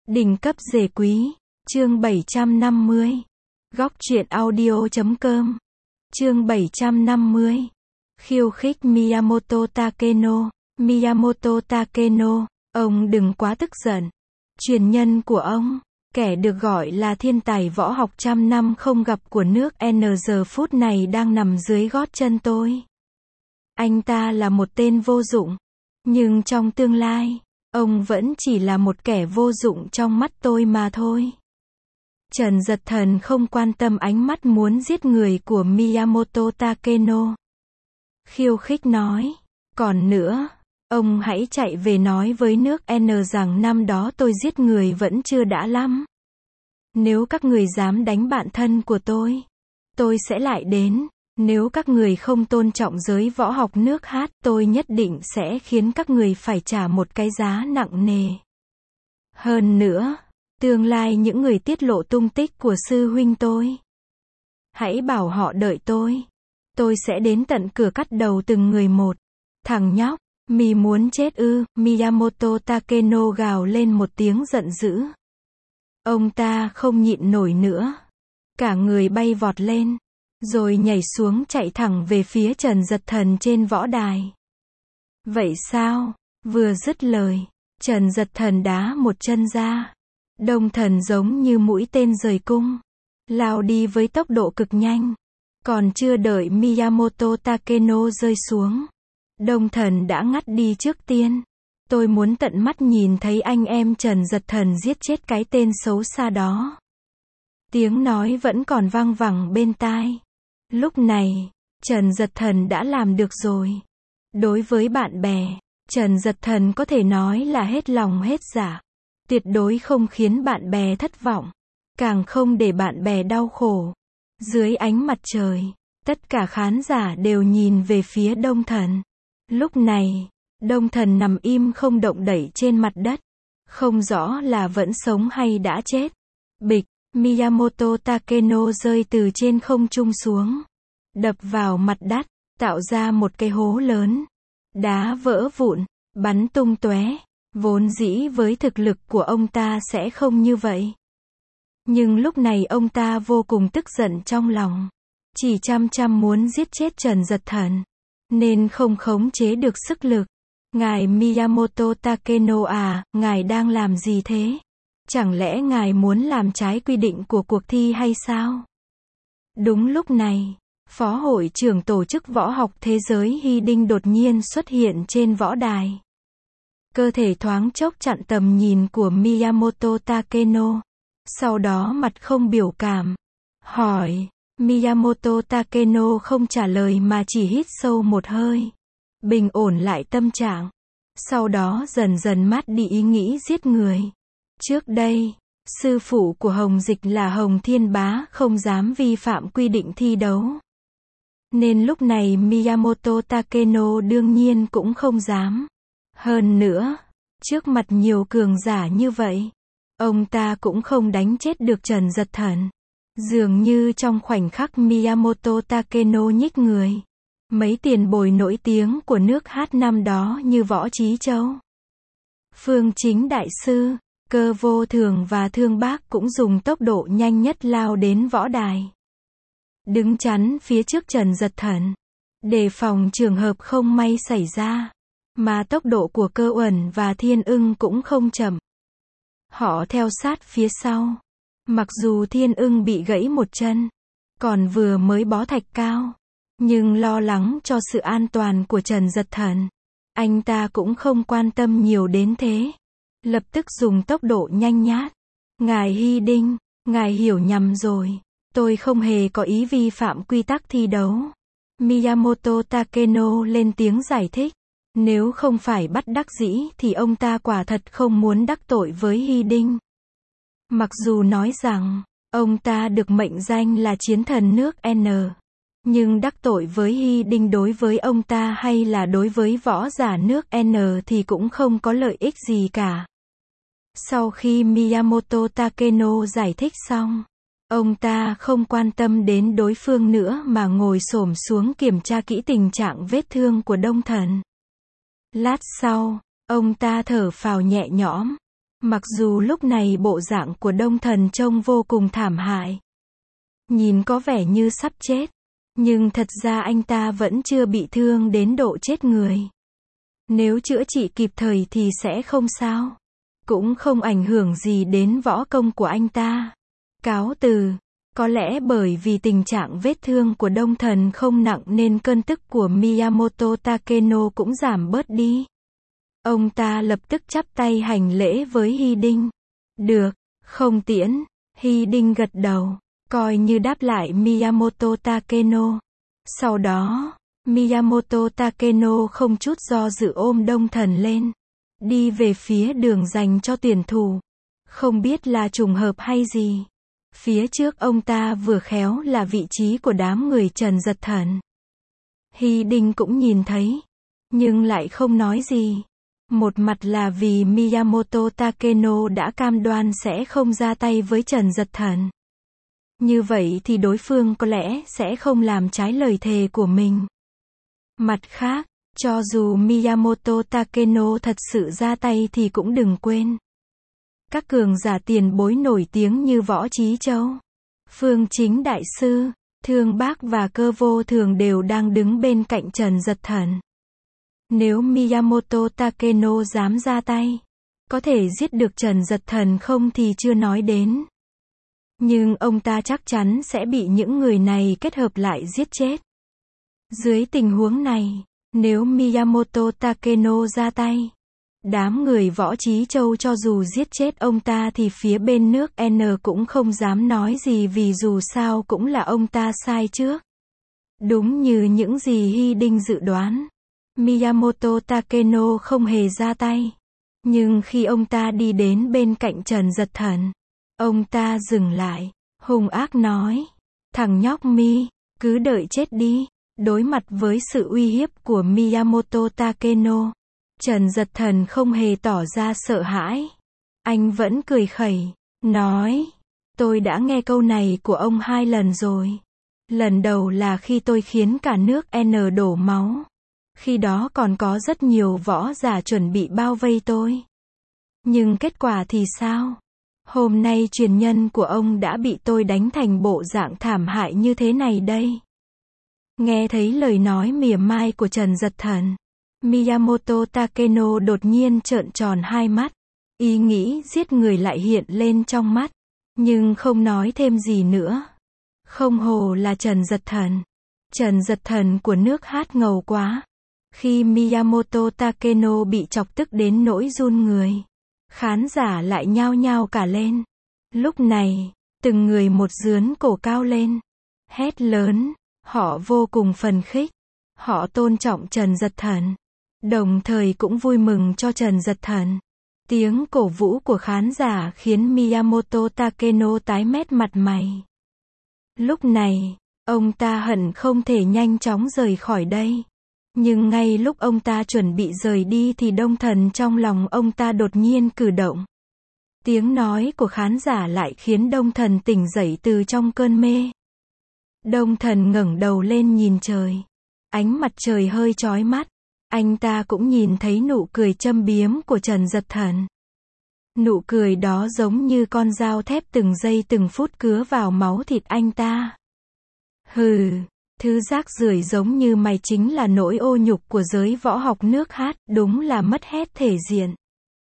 Đỉnh cấp rể quý, chương 750. Góc truyện audio.com. Chương 750. Khiêu khích Miyamoto Takeno. Miyamoto Takeno, ông đừng quá tức giận. Truyền nhân của ông, kẻ được gọi là thiên tài võ học trăm năm không gặp của nước N giờ phút này đang nằm dưới gót chân tôi. Anh ta là một tên vô dụng. Nhưng trong tương lai, ông vẫn chỉ là một kẻ vô dụng trong mắt tôi mà thôi. Trần Giật Thần không quan tâm ánh mắt muốn giết người của Miyamoto Takeno. Khiêu khích nói, còn nữa, ông hãy chạy về nói với nước N rằng năm đó tôi giết người vẫn chưa đã lắm. Nếu các người dám đánh bạn thân của tôi sẽ lại đến. Nếu các người không tôn trọng giới võ học nước Hát, tôi nhất định sẽ khiến các người phải trả một cái giá nặng nề. Hơn nữa, tương lai những người tiết lộ tung tích của sư huynh tôi, hãy bảo họ đợi tôi sẽ đến tận cửa cắt đầu từng người một. Thằng nhóc, mì muốn chết ư? Miyamoto Takeno gào lên một tiếng giận dữ. Ông ta không nhịn nổi nữa. Cả người bay vọt lên, rồi nhảy xuống chạy thẳng về phía Trần Giật Thần trên võ đài. Vậy sao? Vừa dứt lời, Trần Giật Thần đá một chân ra. Đông Thần giống như mũi tên rời cung, lao đi với tốc độ cực nhanh. Còn chưa đợi Miyamoto Takeno rơi xuống, Đông Thần đã ngắt đi trước tiên. Tôi muốn tận mắt nhìn thấy anh em Trần Giật Thần giết chết cái tên xấu xa đó. Tiếng nói vẫn còn vang vẳng bên tai. Lúc này, Trần Giật Thần đã làm được rồi. Đối với bạn bè, Trần Giật Thần có thể nói là hết lòng hết dạ. Tuyệt đối không khiến bạn bè thất vọng, càng không để bạn bè đau khổ. Dưới ánh mặt trời, tất cả khán giả đều nhìn về phía Đông Thần. Lúc này, Đông Thần nằm im không động đậy trên mặt đất. Không rõ là vẫn sống hay đã chết. Bịch, Miyamoto Takeno rơi từ trên không trung xuống, đập vào mặt đất, tạo ra một cái hố lớn. Đá vỡ vụn, bắn tung tóe. Vốn dĩ với thực lực của ông ta sẽ không như vậy. Nhưng lúc này ông ta vô cùng tức giận trong lòng. Chỉ chăm muốn giết chết Trần Giật Thần, nên không khống chế được sức lực. Ngài Miyamoto Takeno à, ngài đang làm gì thế? Chẳng lẽ ngài muốn làm trái quy định của cuộc thi hay sao? Đúng lúc này, Phó hội trưởng tổ chức võ học thế giới Hiding đột nhiên xuất hiện trên võ đài. Cơ thể thoáng chốc chặn tầm nhìn của Miyamoto Takeno. Sau đó mặt không biểu cảm. Hỏi. Miyamoto Takeno không trả lời mà chỉ hít sâu một hơi. Bình ổn lại tâm trạng. Sau đó dần dần mát đi ý nghĩ giết người. Trước đây, sư phụ của Hồng Dịch là Hồng Thiên Bá không dám vi phạm quy định thi đấu. Nên lúc này Miyamoto Takeno đương nhiên cũng không dám. Hơn nữa, trước mặt nhiều cường giả như vậy, ông ta cũng không đánh chết được Trần Giật Thần. Dường như trong khoảnh khắc Miyamoto Takeno nhích người, mấy tiền bối nổi tiếng của nước Hát năm đó như Võ Trí Châu, Phương Chính Đại Sư, Cơ Vô Thường và Thương Bác cũng dùng tốc độ nhanh nhất lao đến võ đài, đứng chắn phía trước Trần Giật Thần, đề phòng trường hợp không may xảy ra. Mà tốc độ của Cơ Uẩn và Thiên Ưng cũng không chậm. Họ theo sát phía sau. Mặc dù Thiên Ưng bị gãy một chân, còn vừa mới bó thạch cao, nhưng lo lắng cho sự an toàn của Trần Giật Thần, anh ta cũng không quan tâm nhiều đến thế. Lập tức dùng tốc độ nhanh nhát. Ngài Hiding, ngài hiểu nhầm rồi. Tôi không hề có ý vi phạm quy tắc thi đấu. Miyamoto Takeno lên tiếng giải thích. Nếu không phải bắt đắc dĩ thì ông ta quả thật không muốn đắc tội với Hiding. Mặc dù nói rằng, ông ta được mệnh danh là chiến thần nước N. Nhưng đắc tội với Hiding đối với ông ta hay là đối với võ giả nước N thì cũng không có lợi ích gì cả. Sau khi Miyamoto Takeno giải thích xong, ông ta không quan tâm đến đối phương nữa mà ngồi xổm xuống kiểm tra kỹ tình trạng vết thương của Đông Thần. Lát sau, ông ta thở phào nhẹ nhõm. Mặc dù lúc này bộ dạng của Đông Thần trông vô cùng thảm hại. Nhìn có vẻ như sắp chết. Nhưng thật ra anh ta vẫn chưa bị thương đến độ chết người. Nếu chữa trị kịp thời thì sẽ không sao. Cũng không ảnh hưởng gì đến võ công của anh ta. Cáo từ. Có lẽ bởi vì tình trạng vết thương của Đông Thần không nặng nên cơn tức của Miyamoto Takeno cũng giảm bớt đi. Ông ta lập tức chắp tay hành lễ với Hy Đinh. Được, không tiễn. Hy Đinh gật đầu, coi như đáp lại Miyamoto Takeno. Sau đó, Miyamoto Takeno không chút do dự ôm Đông Thần lên. Đi về phía đường dành cho tuyển thủ. Không biết là trùng hợp hay gì. Phía trước ông ta vừa khéo là vị trí của đám người Trần Giật Thần. Hy Đinh cũng nhìn thấy. Nhưng lại không nói gì. Một mặt là vì Miyamoto Takeno đã cam đoan sẽ không ra tay với Trần Giật Thần. Như vậy thì đối phương có lẽ sẽ không làm trái lời thề của mình. Mặt khác, cho dù Miyamoto Takeno thật sự ra tay thì cũng đừng quên. Các cường giả tiền bối nổi tiếng như Võ Trí Châu, Phương Chính Đại Sư, Thương Bác và Cơ Vô Thường đều đang đứng bên cạnh Trần Giật Thần. Nếu Miyamoto Takeno dám ra tay, có thể giết được Trần Giật Thần không thì chưa nói đến. Nhưng ông ta chắc chắn sẽ bị những người này kết hợp lại giết chết. Dưới tình huống này, nếu Miyamoto Takeno ra tay, đám người Võ Trí Châu cho dù giết chết ông ta thì phía bên nước N cũng không dám nói gì vì dù sao cũng là ông ta sai trước. Đúng như những gì Hy Đinh dự đoán, Miyamoto Takeno không hề ra tay. Nhưng khi ông ta đi đến bên cạnh Trần Giật Thần, ông ta dừng lại, hung ác nói, thằng nhóc Mi, cứ đợi chết đi. Đối mặt với sự uy hiếp của Miyamoto Takeno, Trần Giật Thần không hề tỏ ra sợ hãi. Anh vẫn cười khẩy, nói, tôi đã nghe câu này của ông 2 lần rồi. Lần đầu là khi tôi khiến cả nước N đổ máu. Khi đó còn có rất nhiều võ giả chuẩn bị bao vây tôi. Nhưng kết quả thì sao? Hôm nay truyền nhân của ông đã bị tôi đánh thành bộ dạng thảm hại như thế này đây. Nghe thấy lời nói mỉa mai của Trần Giật Thần, Miyamoto Takeno đột nhiên trợn tròn hai mắt. Ý nghĩ giết người lại hiện lên trong mắt, nhưng không nói thêm gì nữa. Không hồ là Trần Giật Thần. Trần Giật Thần của nước Hát ngầu quá. Khi Miyamoto Takeno bị chọc tức đến nỗi run người, khán giả lại nhao nhao cả lên. Lúc này, từng người một dướn cổ cao lên, hét lớn. Họ vô cùng phấn khích. Họ tôn trọng Trần Giật Thần. Đồng thời cũng vui mừng cho Trần Giật Thần. Tiếng cổ vũ của khán giả khiến Miyamoto Takeno tái mét mặt mày. Lúc này, ông ta hận không thể nhanh chóng rời khỏi đây. Nhưng ngay lúc ông ta chuẩn bị rời đi thì Đông Thần trong lòng ông ta đột nhiên cử động. Tiếng nói của khán giả lại khiến Đông Thần tỉnh dậy từ trong cơn mê. Đông Thần ngẩng đầu lên nhìn trời. Ánh mặt trời hơi chói mắt. Anh ta cũng nhìn thấy nụ cười châm biếm của Trần Giật Thần. Nụ cười đó giống như con dao thép từng giây từng phút cứa vào máu thịt anh ta. Hừ, thứ rác rưởi giống như mày chính là nỗi ô nhục của giới võ học nước Hát, đúng là mất hết thể diện.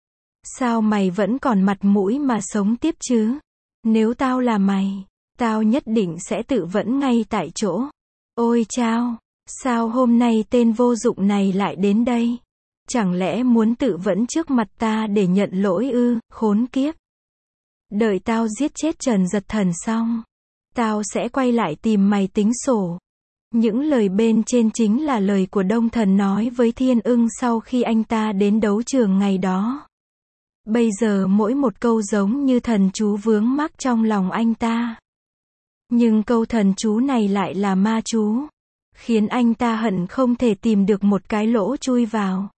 Sao mày vẫn còn mặt mũi mà sống tiếp chứ? Nếu tao là mày, tao nhất định sẽ tự vẫn ngay tại chỗ. Ôi chao, sao hôm nay tên vô dụng này lại đến đây? Chẳng lẽ muốn tự vẫn trước mặt ta để nhận lỗi ư, khốn kiếp. Đợi tao giết chết Trần Giật Thần xong, tao sẽ quay lại tìm mày tính sổ. Những lời bên trên chính là lời của Đông Thần nói với Thiên Ưng sau khi anh ta đến đấu trường ngày đó. Bây giờ mỗi một câu giống như thần chú vướng mắc trong lòng anh ta. Nhưng câu thần chú này lại là ma chú, khiến anh ta hận không thể tìm được một cái lỗ chui vào.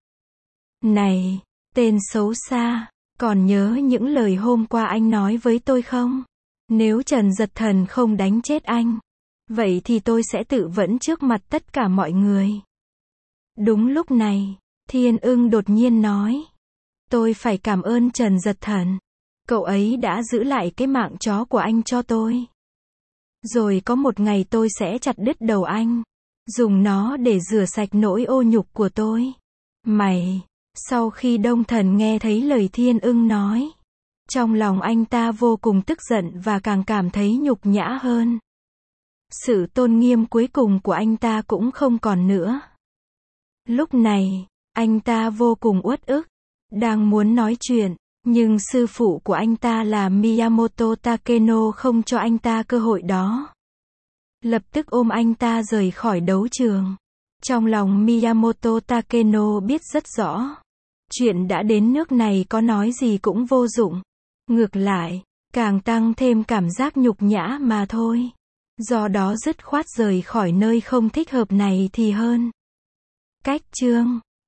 Này, tên xấu xa, còn nhớ những lời hôm qua anh nói với tôi không? Nếu Trần Giật Thần không đánh chết anh, vậy thì tôi sẽ tự vẫn trước mặt tất cả mọi người. Đúng lúc này, Thiên Ưng đột nhiên nói. Tôi phải cảm ơn Trần Giật Thần. Cậu ấy đã giữ lại cái mạng chó của anh cho tôi. Rồi có một ngày tôi sẽ chặt đứt đầu anh. Dùng nó để rửa sạch nỗi ô nhục của tôi. Mày. Sau khi Đông Thần nghe thấy lời Thiên Ưng nói, trong lòng anh ta vô cùng tức giận và càng cảm thấy nhục nhã hơn. Sự tôn nghiêm cuối cùng của anh ta cũng không còn nữa. Lúc này, anh ta vô cùng uất ức, đang muốn nói chuyện, nhưng sư phụ của anh ta là Miyamoto Takeno không cho anh ta cơ hội đó. Lập tức ôm anh ta rời khỏi đấu trường. Trong lòng Miyamoto Takeno biết rất rõ, chuyện đã đến nước này có nói gì cũng vô dụng. Ngược lại, càng tăng thêm cảm giác nhục nhã mà thôi. Do đó dứt khoát rời khỏi nơi không thích hợp này thì hơn. Cách chương